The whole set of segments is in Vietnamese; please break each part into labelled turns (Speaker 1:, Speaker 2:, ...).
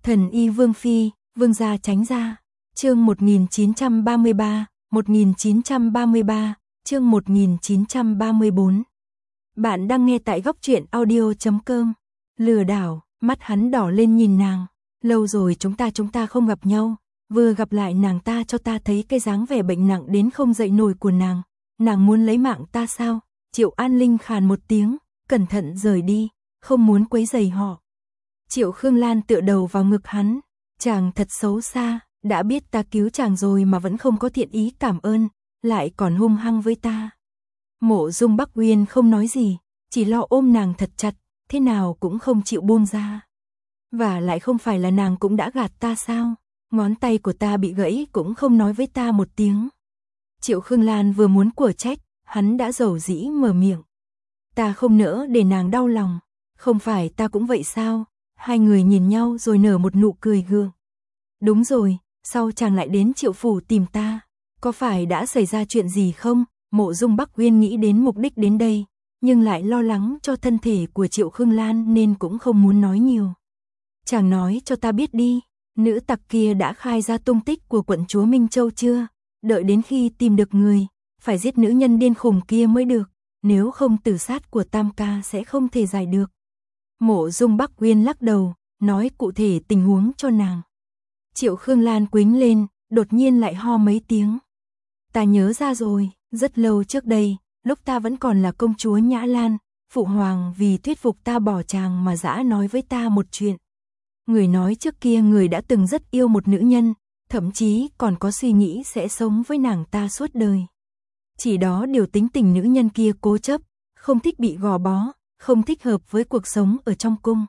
Speaker 1: Thần y Vương Phi, Vương gia tránh ra. Chương 1933, 1933, chương 1934. Bạn đang nghe tại góc truyện audio.com. Lừa đảo, mắt hắn đỏ lên nhìn nàng. Lâu rồi chúng ta không gặp nhau. Vừa gặp lại nàng ta cho ta thấy cái dáng vẻ bệnh nặng đến không dậy nổi của nàng. Nàng muốn lấy mạng ta sao? Triệu An Linh khàn một tiếng, cẩn thận rời đi, không muốn quấy rầy họ. Triệu Khương Lan tựa đầu vào ngực hắn. Chàng thật xấu xa, đã biết ta cứu chàng rồi mà vẫn không có thiện ý cảm ơn, lại còn hung hăng với ta. Mộ Dung Bắc Uyên không nói gì, chỉ lo ôm nàng thật chặt, thế nào cũng không chịu buông ra. Và lại không phải là nàng cũng đã gạt ta sao? Ngón tay của ta bị gãy cũng không nói với ta một tiếng. Triệu Khương Lan vừa muốn của trách, hắn đã dầu dĩ mở miệng. Ta không nỡ để nàng đau lòng, không phải ta cũng vậy sao? Hai người nhìn nhau rồi nở một nụ cười gượng. Đúng rồi, sao chàng lại đến Triệu phủ tìm ta? Có phải đã xảy ra chuyện gì không? Mộ Dung Bắc Uyên nghĩ đến mục đích đến đây, nhưng lại lo lắng cho thân thể của Triệu Khương Lan nên cũng không muốn nói nhiều. Chàng nói cho ta biết đi, nữ tặc kia đã khai ra tung tích của quận chúa Minh Châu chưa? Đợi đến khi tìm được người, phải giết nữ nhân điên khùng kia mới được, nếu không tử sát của Tam ca sẽ không thể giải được. Mộ Dung Bắc Uyên lắc đầu, nói cụ thể tình huống cho nàng. Triệu Khương Lan quĩnh lên, đột nhiên lại ho mấy tiếng. Ta nhớ ra rồi, rất lâu trước đây, lúc ta vẫn còn là công chúa Nhã Lan, phụ hoàng vì thuyết phục ta bỏ chàng mà dã nói với ta một chuyện. Người nói trước kia người đã từng rất yêu một nữ nhân, thậm chí còn có suy nghĩ sẽ sống với nàng ta suốt đời. Chỉ đó điều tính tình nữ nhân kia cố chấp, không thích bị gò bó, không thích hợp với cuộc sống ở trong cung.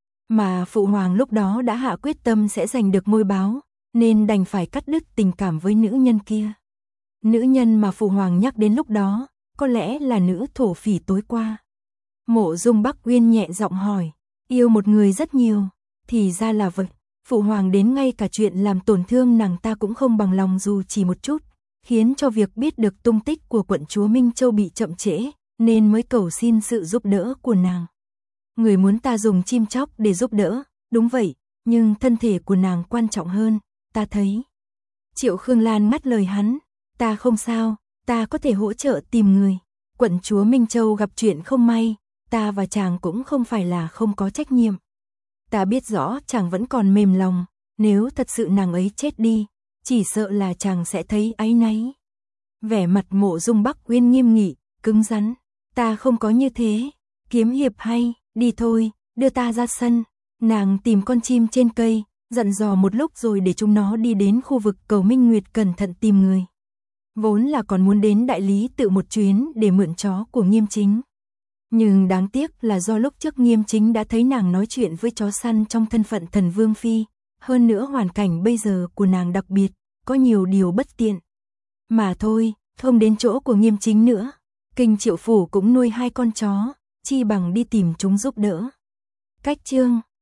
Speaker 1: Mà phụ hoàng lúc đó đã hạ quyết tâm sẽ giành được ngôi báo, nên đành phải cắt đứt tình cảm với nữ nhân kia. Nữ nhân mà phụ hoàng nhắc đến lúc đó, có lẽ là nữ thổ phỉ tối qua. Mộ Dung Bắc Uyên nhẹ giọng hỏi, yêu một người rất nhiều, thì ra là vậy. Phụ hoàng đến ngay cả chuyện làm tổn thương nàng ta cũng không bằng lòng dù chỉ một chút, khiến cho việc biết được tung tích của quận chúa Minh Châu bị chậm trễ, nên mới cầu xin sự giúp đỡ của nàng. Người muốn ta dùng chim chóc để giúp đỡ, đúng vậy, nhưng thân thể của nàng quan trọng hơn, ta thấy. Triệu Khương Lan ngắt lời hắn, ta không sao, ta có thể hỗ trợ tìm người. Quận chúa Minh Châu gặp chuyện không may, ta và chàng cũng không phải là không có trách nhiệm. Ta biết rõ chàng vẫn còn mềm lòng, nếu thật sự nàng ấy chết đi, chỉ sợ là chàng sẽ thấy áy náy. Vẻ mặt Mộ Dung Bắc Uyên nghiêm nghị, cứng rắn, ta không có như thế. Kiếm hiệp hay, đi thôi, đưa ta ra sân. Nàng tìm con chim trên cây, dặn dò một lúc rồi để chúng nó đi đến khu vực cầu Minh Nguyệt cẩn thận tìm người. Vốn là còn muốn đến đại lý tự một chuyến để mượn chó của Nghiêm Chính. Nhưng đáng tiếc là do lúc trước Nghiêm Chính đã thấy nàng nói chuyện với chó săn trong thân phận thần vương phi, hơn nữa hoàn cảnh bây giờ của nàng đặc biệt, có nhiều điều bất tiện. Mà thôi, không đến chỗ của Nghiêm Chính nữa. Kinh Triệu phủ cũng nuôi 2 con chó, chi bằng đi tìm chúng giúp đỡ. Cách chương